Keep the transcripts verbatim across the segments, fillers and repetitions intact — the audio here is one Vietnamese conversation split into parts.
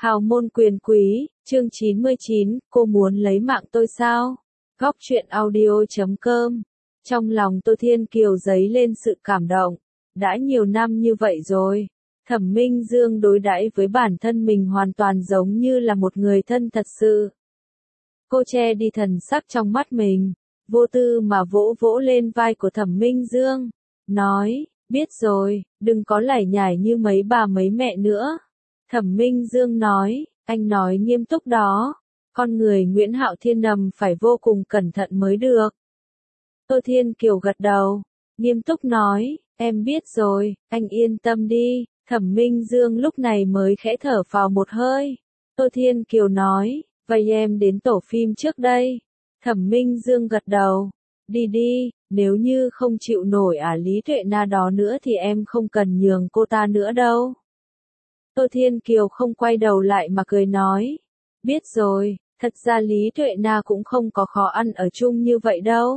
Hào môn quyền quý, chương chín mươi chín, cô muốn lấy mạng tôi sao? Góc truyện audio chấm com. Trong lòng Tô Thiên Kiều dấy lên sự cảm động. Đã nhiều năm như vậy rồi, Thẩm Minh Dương đối đãi với bản thân mình hoàn toàn giống như là một người thân thật sự. Cô che đi thần sắc trong mắt mình, vô tư mà vỗ vỗ lên vai của Thẩm Minh Dương, nói, biết rồi, đừng có lải nhải như mấy bà mấy mẹ nữa. Thẩm Minh Dương nói, anh nói nghiêm túc đó, con người Nguyễn Hạo Thiên nằm phải vô cùng cẩn thận mới được. Tô Thiên Kiều gật đầu, nghiêm túc nói, em biết rồi, anh yên tâm đi. Thẩm Minh Dương lúc này mới khẽ thở phào một hơi. Tô Thiên Kiều nói, vậy em đến tổ phim trước đây. Thẩm Minh Dương gật đầu, đi đi, nếu như không chịu nổi ả Lý Tuệ Na đó nữa thì em không cần nhường cô ta nữa đâu. Tô Thiên Kiều không quay đầu lại mà cười nói, biết rồi, thật ra Lý Tuệ Na cũng không có khó ăn ở chung như vậy đâu.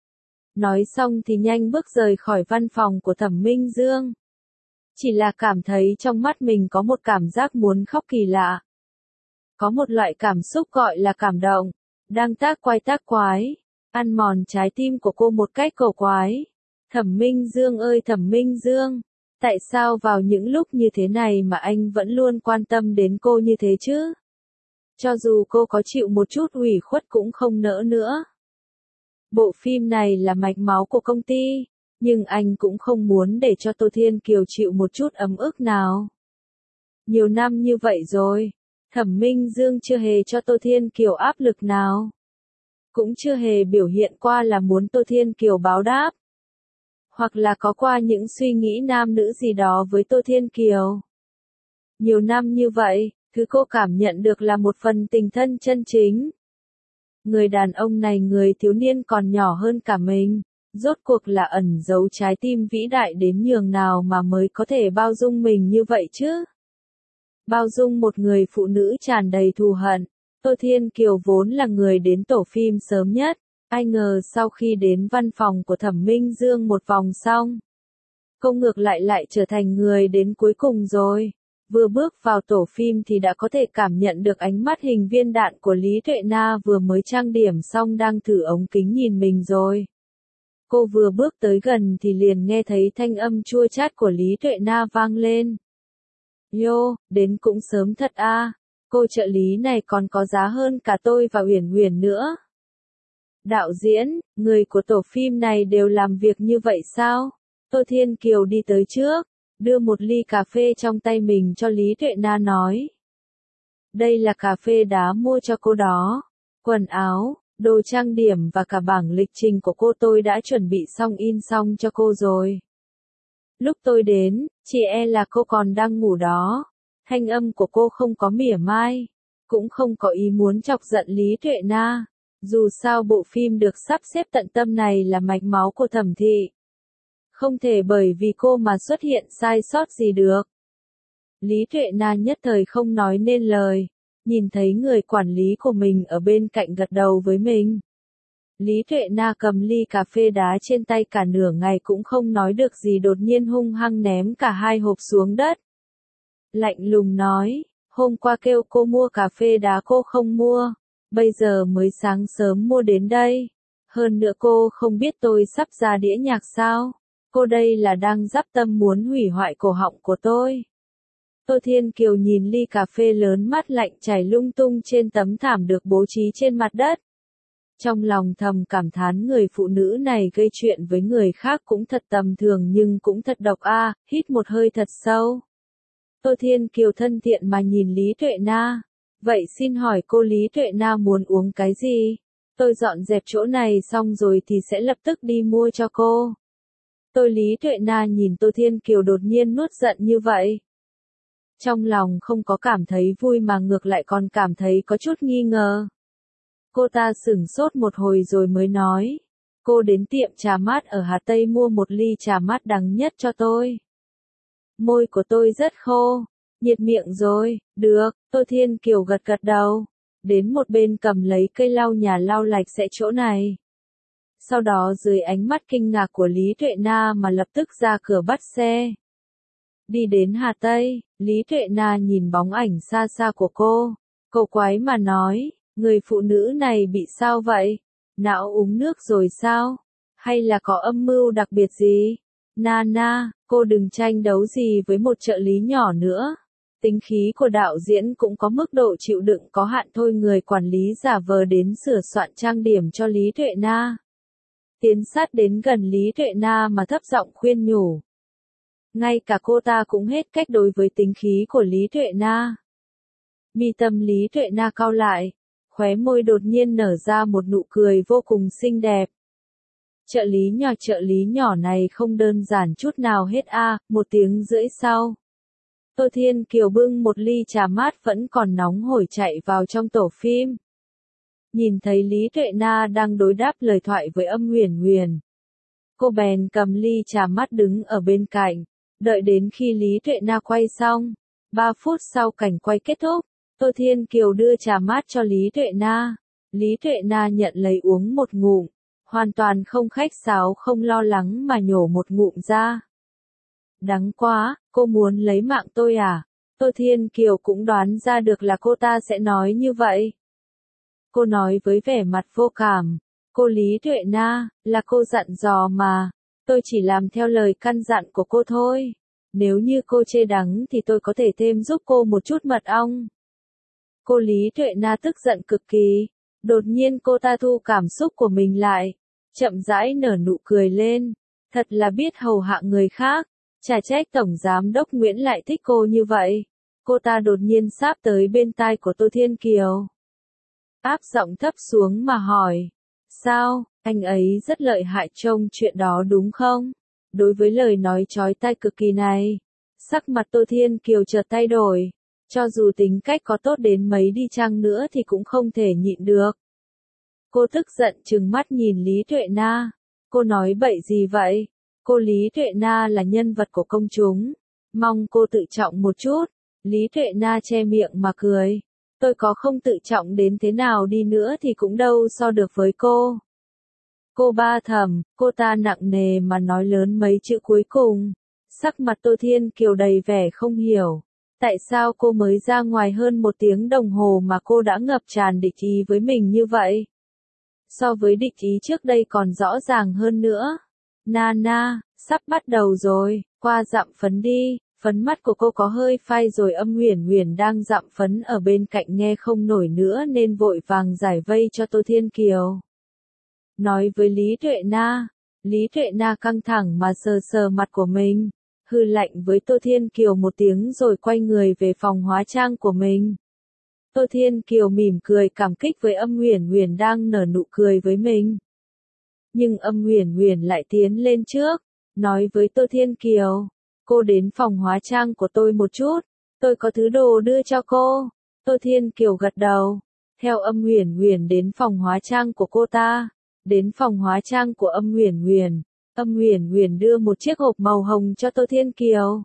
Nói xong thì nhanh bước rời khỏi văn phòng của Thẩm Minh Dương. Chỉ là cảm thấy trong mắt mình có một cảm giác muốn khóc kỳ lạ. Có một loại cảm xúc gọi là cảm động, đang tác quái tác quái, ăn mòn trái tim của cô một cách cổ quái. Thẩm Minh Dương ơi Thẩm Minh Dương, tại sao vào những lúc như thế này mà anh vẫn luôn quan tâm đến cô như thế chứ? Cho dù cô có chịu một chút ủy khuất cũng không nỡ nữa. Bộ phim này là mạch máu của công ty, nhưng anh cũng không muốn để cho Tô Thiên Kiều chịu một chút ấm ức nào. Nhiều năm như vậy rồi, Thẩm Minh Dương chưa hề cho Tô Thiên Kiều áp lực nào. Cũng chưa hề biểu hiện qua là muốn Tô Thiên Kiều báo đáp. Hoặc là có qua những suy nghĩ nam nữ gì đó với Tô Thiên Kiều. Nhiều năm như vậy, thứ cô cảm nhận được là một phần tình thân chân chính. Người đàn ông này người thiếu niên còn nhỏ hơn cả mình, rốt cuộc là ẩn giấu trái tim vĩ đại đến nhường nào mà mới có thể bao dung mình như vậy chứ? Bao dung một người phụ nữ tràn đầy thù hận. Tô Thiên Kiều vốn là người đến tổ phim sớm nhất, ai ngờ sau khi đến văn phòng của Thẩm Minh Dương một vòng xong, cô ngược lại lại trở thành người đến cuối cùng rồi. Vừa bước vào tổ phim thì đã có thể cảm nhận được ánh mắt hình viên đạn của Lý Tuệ Na vừa mới trang điểm xong đang thử ống kính nhìn mình rồi. Cô vừa bước tới gần thì liền nghe thấy thanh âm chua chát của Lý Tuệ Na vang lên. Yo, đến cũng sớm thật a. À. Cô trợ lý này còn có giá hơn cả tôi và Uyển Uyển nữa. Đạo diễn, người của tổ phim này đều làm việc như vậy sao? Tô Thiên Kiều đi tới trước, đưa một ly cà phê trong tay mình cho Lý Tuệ Na nói. Đây là cà phê đá mua cho cô đó. Quần áo, đồ trang điểm và cả bảng lịch trình của cô tôi đã chuẩn bị xong in xong cho cô rồi. Lúc tôi đến, chỉ e là cô còn đang ngủ đó. Thanh âm của cô không có mỉa mai, cũng không có ý muốn chọc giận Lý Tuệ Na. Dù sao bộ phim được sắp xếp tận tâm này là mạch máu của Thẩm thị. Không thể bởi vì cô mà xuất hiện sai sót gì được. Lý Tuệ Na nhất thời không nói nên lời, nhìn thấy người quản lý của mình ở bên cạnh gật đầu với mình. Lý Tuệ Na cầm ly cà phê đá trên tay cả nửa ngày cũng không nói được gì đột nhiên hung hăng ném cả hai hộp xuống đất. Lạnh lùng nói, hôm qua kêu cô mua cà phê đá cô không mua, bây giờ mới sáng sớm mua đến đây. Hơn nữa cô không biết tôi sắp ra đĩa nhạc sao? Cô đây là đang dắp tâm muốn hủy hoại cổ họng của tôi. Tô Thiên Kiều nhìn ly cà phê lớn mắt lạnh chảy lung tung trên tấm thảm được bố trí trên mặt đất. Trong lòng thầm cảm thán người phụ nữ này gây chuyện với người khác cũng thật tầm thường nhưng cũng thật độc a. À, hít một hơi thật sâu. Tô Thiên Kiều thân thiện mà nhìn Lý Tuệ Na. Vậy xin hỏi cô Lý Tuệ Na muốn uống cái gì? Tôi dọn dẹp chỗ này xong rồi thì sẽ lập tức đi mua cho cô. Tôi Lý Tuệ Na nhìn Tô Thiên Kiều đột nhiên nuốt giận như vậy. Trong lòng không có cảm thấy vui mà ngược lại còn cảm thấy có chút nghi ngờ. Cô ta sửng sốt một hồi rồi mới nói. Cô đến tiệm trà mát ở Hà Tây mua một ly trà mát đắng nhất cho tôi. Môi của tôi rất khô, nhiệt miệng rồi, được, Tô Thiên Kiều gật gật đầu. Đến một bên cầm lấy cây lau nhà lau lạch sẽ chỗ này. Sau đó dưới ánh mắt kinh ngạc của Lý Tuệ Na mà lập tức ra cửa bắt xe. Đi đến Hà Tây, Lý Tuệ Na nhìn bóng ảnh xa xa của cô. Cô quái mà nói, người phụ nữ này bị sao vậy? Não uống nước rồi sao? Hay là có âm mưu đặc biệt gì? Na na, cô đừng tranh đấu gì với một trợ lý nhỏ nữa. Tính khí của đạo diễn cũng có mức độ chịu đựng có hạn thôi. Người quản lý giả vờ đến sửa soạn trang điểm cho Lý Tuệ Na. Tiến sát đến gần Lý Tuệ Na mà thấp giọng khuyên nhủ. Ngay cả cô ta cũng hết cách đối với tính khí của Lý Tuệ Na. Mi tâm Lý Tuệ Na cau lại, khóe môi đột nhiên nở ra một nụ cười vô cùng xinh đẹp. Trợ lý nhỏ trợ lý nhỏ này không đơn giản chút nào hết a. À, một tiếng rưỡi sau. Tô Thiên Kiều bưng một ly trà mát vẫn còn nóng hổi chạy vào trong tổ phim. Nhìn thấy Lý Tuệ Na đang đối đáp lời thoại với Âm Huyền Huyền. Cô bèn cầm ly trà mát đứng ở bên cạnh, đợi đến khi Lý Tuệ Na quay xong. Ba phút sau cảnh quay kết thúc, Tô Thiên Kiều đưa trà mát cho Lý Tuệ Na. Lý Tuệ Na nhận lấy uống một ngụm, hoàn toàn không khách sáo không lo lắng mà nhổ một ngụm ra. Đắng quá, cô muốn lấy mạng tôi à? Tô Thiên Kiều cũng đoán ra được là cô ta sẽ nói như vậy. Cô nói với vẻ mặt vô cảm. Cô Lý Tuệ Na, là cô dặn dò mà. Tôi chỉ làm theo lời căn dặn của cô thôi. Nếu như cô chê đắng thì tôi có thể thêm giúp cô một chút mật ong. Cô Lý Tuệ Na tức giận cực kỳ. Đột nhiên cô ta thu cảm xúc của mình lại. Chậm rãi nở nụ cười lên. Thật là biết hầu hạ người khác. Chả trách Tổng Giám đốc Nguyễn lại thích cô như vậy. Cô ta đột nhiên sáp tới bên tai của Tô Thiên Kiều. Áp giọng thấp xuống mà hỏi. Sao, anh ấy rất lợi hại trong chuyện đó đúng không? Đối với lời nói chói tai cực kỳ này, sắc mặt Tô Thiên Kiều chợt thay đổi. Cho dù tính cách có tốt đến mấy đi chăng nữa thì cũng không thể nhịn được. Cô tức giận trừng mắt nhìn Lý Tuệ Na. Cô nói bậy gì vậy? Cô Lý Tuệ Na là nhân vật của công chúng. Mong cô tự trọng một chút. Lý Tuệ Na che miệng mà cười. Tôi có không tự trọng đến thế nào đi nữa thì cũng đâu so được với cô. Cô ba thầm, cô ta nặng nề mà nói lớn mấy chữ cuối cùng. Sắc mặt Tô Thiên Kiều đầy vẻ không hiểu. Tại sao cô mới ra ngoài hơn một tiếng đồng hồ mà cô đã ngập tràn địch ý với mình như vậy? So với địch ý trước đây còn rõ ràng hơn nữa. Na na, sắp bắt đầu rồi, qua dặm phấn đi. Phấn mắt của cô có hơi phai rồi. Âm Huyền Huyền đang dặm phấn ở bên cạnh nghe không nổi nữa nên vội vàng giải vây cho Tô Thiên Kiều. Nói với Lý Tuệ Na. Lý Tuệ Na căng thẳng mà sờ sờ mặt của mình. Hừ lạnh với Tô Thiên Kiều một tiếng rồi quay người về phòng hóa trang của mình. Tô Thiên Kiều mỉm cười cảm kích với Âm Huyền Huyền đang nở nụ cười với mình. Nhưng Âm Huyền Huyền lại tiến lên trước, nói với Tô Thiên Kiều. Cô đến phòng hóa trang của tôi một chút, tôi có thứ đồ đưa cho cô. Tô Thiên Kiều gật đầu, theo Âm Huyền Huyền đến phòng hóa trang của cô ta. Đến phòng hóa trang của Âm Huyền Huyền, Âm Huyền Huyền đưa một chiếc hộp màu hồng cho Tô Thiên Kiều.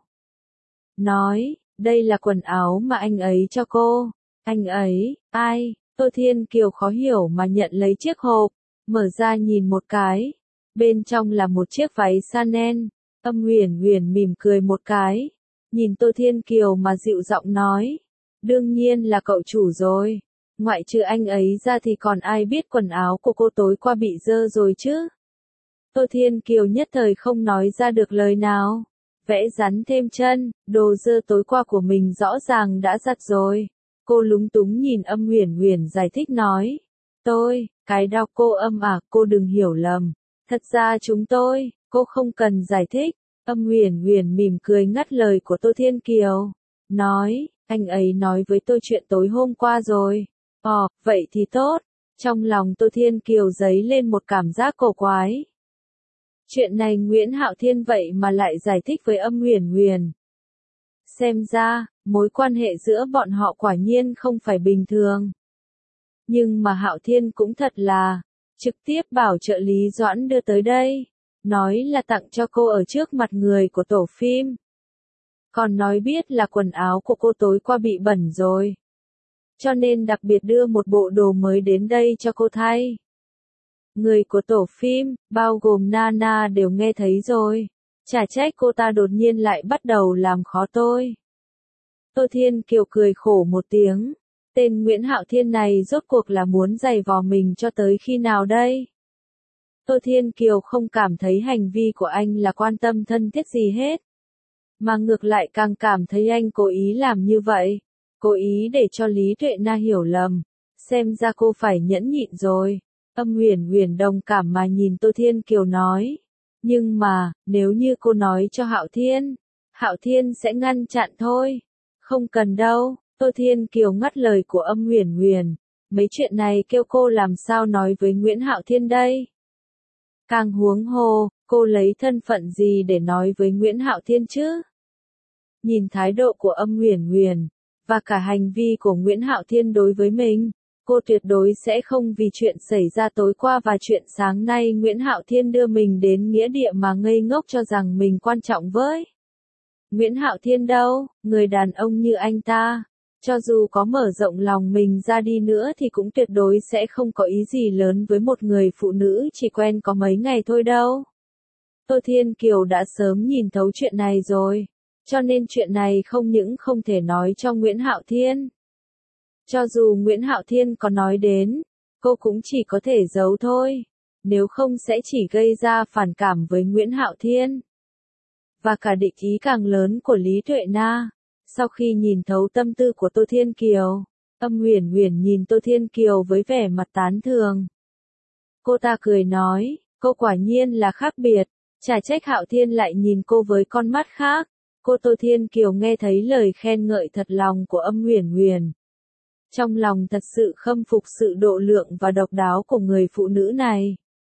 Nói, đây là quần áo mà anh ấy cho cô. Anh ấy, ai? Tô Thiên Kiều khó hiểu mà nhận lấy chiếc hộp, mở ra nhìn một cái. Bên trong là một chiếc váy Chanel. Âm Huyền Huyền mỉm cười một cái, nhìn Tô Thiên Kiều mà dịu giọng nói. Đương nhiên là cậu chủ rồi. Ngoại trừ anh ấy ra thì còn ai biết quần áo của cô tối qua bị dơ rồi chứ? Tô Thiên Kiều nhất thời không nói ra được lời nào. Vẽ rắn thêm chân, đồ dơ tối qua của mình rõ ràng đã giặt rồi. Cô lúng túng nhìn Âm Huyền Huyền giải thích nói. Tôi, cái đau cô Âm à, cô đừng hiểu lầm. Thật ra chúng tôi, cô không cần giải thích. Âm Huyền Huyền mỉm cười ngắt lời của Tô Thiên Kiều. Nói, anh ấy nói với tôi chuyện tối hôm qua rồi. Ồ, vậy thì tốt. Trong lòng Tô Thiên Kiều dấy lên một cảm giác cổ quái. Chuyện này Nguyễn Hạo Thiên vậy mà lại giải thích với Âm Huyền Huyền. Xem ra, mối quan hệ giữa bọn họ quả nhiên không phải bình thường. Nhưng mà Hạo Thiên cũng thật là, trực tiếp bảo trợ lý Doãn đưa tới đây. Nói là tặng cho cô ở trước mặt người của tổ phim. Còn nói biết là quần áo của cô tối qua bị bẩn rồi. Cho nên đặc biệt đưa một bộ đồ mới đến đây cho cô thay. Người của tổ phim, bao gồm Nana đều nghe thấy rồi. Chả trách cô ta đột nhiên lại bắt đầu làm khó tôi. Tô Thiên Kiều cười khổ một tiếng. Tên Nguyễn Hạo Thiên này rốt cuộc là muốn giày vò mình cho tới khi nào đây? Tô Thiên Kiều không cảm thấy hành vi của anh là quan tâm thân thiết gì hết. Mà ngược lại càng cảm thấy anh cố ý làm như vậy. Cố ý để cho Lý Tuệ Na hiểu lầm. Xem ra cô phải nhẫn nhịn rồi. Âm Huyền Huyền đồng cảm mà nhìn Tô Thiên Kiều nói. Nhưng mà, nếu như cô nói cho Hạo Thiên, Hạo Thiên sẽ ngăn chặn thôi. Không cần đâu, Tô Thiên Kiều ngắt lời của Âm Huyền Huyền. Mấy chuyện này kêu cô làm sao nói với Nguyễn Hạo Thiên đây? Càng huống hồ, cô lấy thân phận gì để nói với Nguyễn Hạo Thiên chứ? Nhìn thái độ của Âm Huyền Huyền, và cả hành vi của Nguyễn Hạo Thiên đối với mình, cô tuyệt đối sẽ không vì chuyện xảy ra tối qua và chuyện sáng nay Nguyễn Hạo Thiên đưa mình đến nghĩa địa mà ngây ngốc cho rằng mình quan trọng với. Nguyễn Hạo Thiên đâu, người đàn ông như anh ta, cho dù có mở rộng lòng mình ra đi nữa thì cũng tuyệt đối sẽ không có ý gì lớn với một người phụ nữ chỉ quen có mấy ngày thôi đâu. Tô Thiên Kiều đã sớm nhìn thấu chuyện này rồi, cho nên chuyện này không những không thể nói cho Nguyễn Hạo Thiên. Cho dù Nguyễn Hạo Thiên có nói đến, cô cũng chỉ có thể giấu thôi, nếu không sẽ chỉ gây ra phản cảm với Nguyễn Hạo Thiên. Và cả địch ý càng lớn của Lý Tuệ Na. Sau khi nhìn thấu tâm tư của Tô Thiên Kiều, Âm Huyền Huyền nhìn Tô Thiên Kiều với vẻ mặt tán thường. Cô ta cười nói, cô quả nhiên là khác biệt, chả trách Hạo Thiên lại nhìn cô với con mắt khác. Cô Tô Thiên Kiều nghe thấy lời khen ngợi thật lòng của Âm Huyền Huyền. Trong lòng thật sự khâm phục sự độ lượng và độc đáo của người phụ nữ này.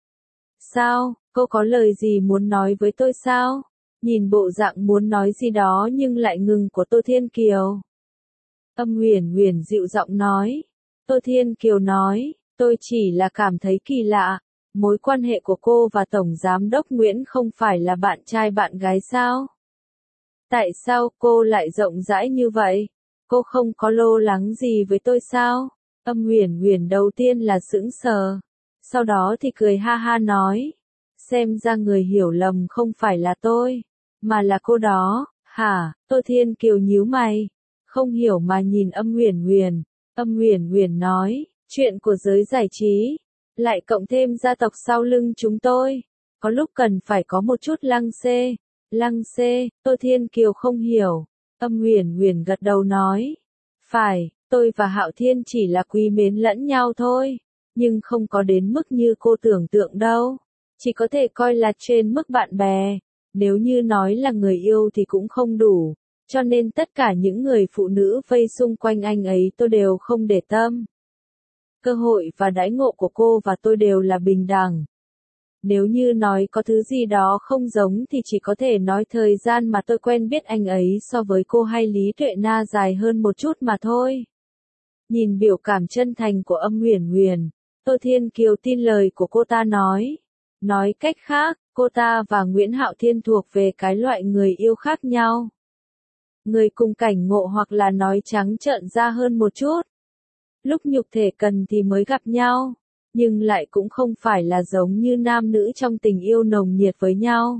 Sao, cô có lời gì muốn nói với tôi sao? Nhìn bộ dạng muốn nói gì đó nhưng lại ngừng của Tô Thiên Kiều. Âm Huyền Huyền dịu giọng nói. Tô Thiên Kiều nói, tôi chỉ là cảm thấy kỳ lạ, mối quan hệ của cô và Tổng Giám đốc Nguyễn không phải là bạn trai bạn gái sao? Tại sao cô lại rộng rãi như vậy? Cô không có lo lắng gì với tôi sao? Âm Huyền Huyền đầu tiên là sững sờ, sau đó thì cười ha ha nói, xem ra người hiểu lầm không phải là tôi, mà là cô đó. Hả? Tô Thiên Kiều nhíu mày, không hiểu mà nhìn Âm Huyền Huyền. Âm Huyền Huyền nói, chuyện của giới giải trí, lại cộng thêm gia tộc sau lưng chúng tôi, có lúc cần phải có một chút lăng xê. Lăng xê? Tô Thiên Kiều không hiểu. Âm Huyền Huyền gật đầu nói, phải, tôi và Hạo Thiên chỉ là quý mến lẫn nhau thôi, nhưng không có đến mức như cô tưởng tượng đâu, chỉ có thể coi là trên mức bạn bè, nếu như nói là người yêu thì cũng không đủ, cho nên tất cả những người phụ nữ vây xung quanh anh ấy tôi đều không để tâm. Cơ hội và đãi ngộ của cô và tôi đều là bình đẳng. Nếu như nói có thứ gì đó không giống thì chỉ có thể nói thời gian mà tôi quen biết anh ấy so với cô hay Lý Tuệ Na dài hơn một chút mà thôi. Nhìn biểu cảm chân thành của Âm Huyền Huyền, Tô Thiên Kiều tin lời của cô ta nói. Nói cách khác, cô ta và Nguyễn Hạo Thiên thuộc về cái loại người yêu khác nhau. Người cùng cảnh ngộ hoặc là nói trắng trợn ra hơn một chút. Lúc nhục thể cần thì mới gặp nhau. Nhưng lại cũng không phải là giống như nam nữ trong tình yêu nồng nhiệt với nhau.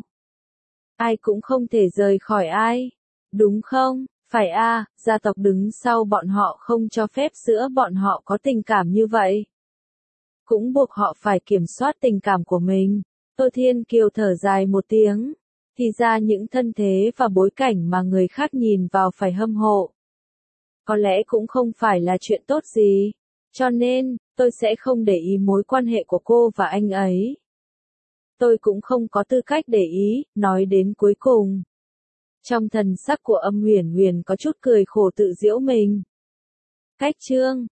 Ai cũng không thể rời khỏi ai. Đúng không? Phải a, gia tộc đứng sau bọn họ không cho phép giữa bọn họ có tình cảm như vậy. Cũng buộc họ phải kiểm soát tình cảm của mình. Tô Thiên Kiều thở dài một tiếng. Thì ra những thân thế và bối cảnh mà người khác nhìn vào phải hâm mộ. Có lẽ cũng không phải là chuyện tốt gì. Cho nên, tôi sẽ không để ý mối quan hệ của cô và anh ấy. Tôi cũng không có tư cách để ý, nói đến cuối cùng. Trong thần sắc của Âm Huyền Huyền có chút cười khổ tự giễu mình. Cách chương